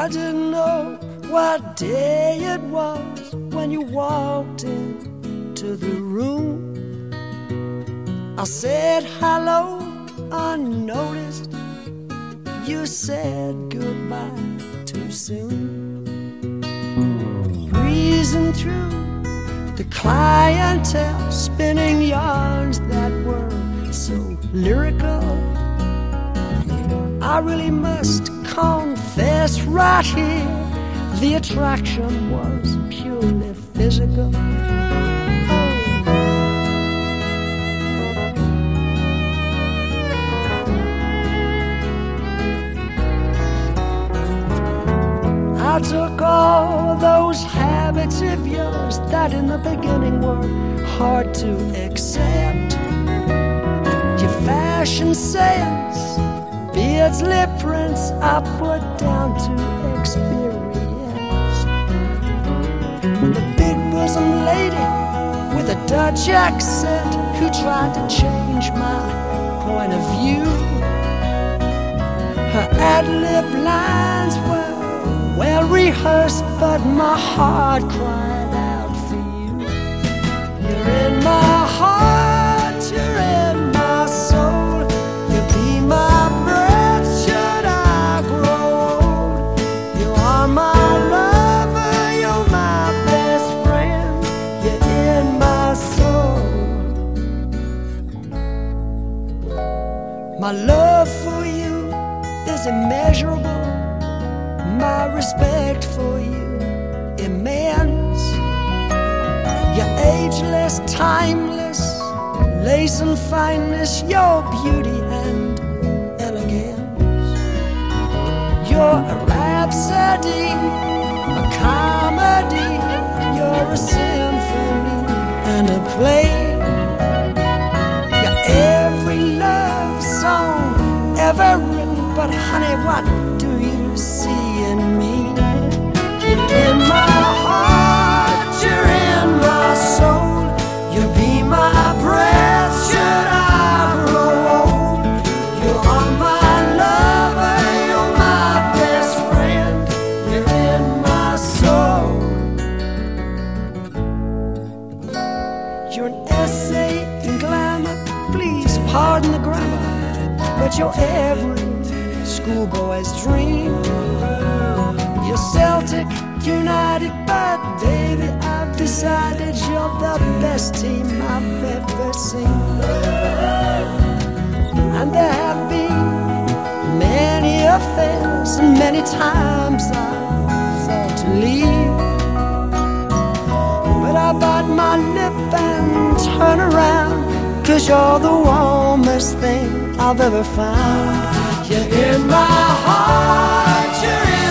I didn't know what day it was when you walked into the room. I said hello unnoticed. You said goodbye too soon. Breezing through the clientele, spinning yarns that were so lyrical. I really must confess right here, the attraction was purely physical. I took all those habits of yours that in the beginning were hard to accept. Your fashion sense, beards, lip prints, I put down to experience. The big bosom lady with a Dutch accent who tried to change my point of view. Her ad-lib lines were well rehearsed, but my heart cried out for you. You're in my heart, you're in my soul. You'll be my breath should I grow old. You are my lover, you're my best friend. You're in my soul. My love for you is immeasurable. My respect for you immense. You're ageless, timeless, lace and fineness, your beauty and elegance. You're a rhapsody, a comedy, you're a symphony and a play. You're every love song ever written, but honey, what do you see in me? You're in my heart, you're in my soul. You'll be my breath should I grow old. You are my lover, you're my best friend. You're in my soul. You're an essay in glamour, please pardon the grammar, but you're every schoolboy's dream. You're Celtic United, but baby, I've decided you're the best team I've ever seen. And there have been many affairs, and many times I've thought to leave, but I bite my lip and turn around, 'cause you're the warmest thing I've ever found. You're in my heart, you're in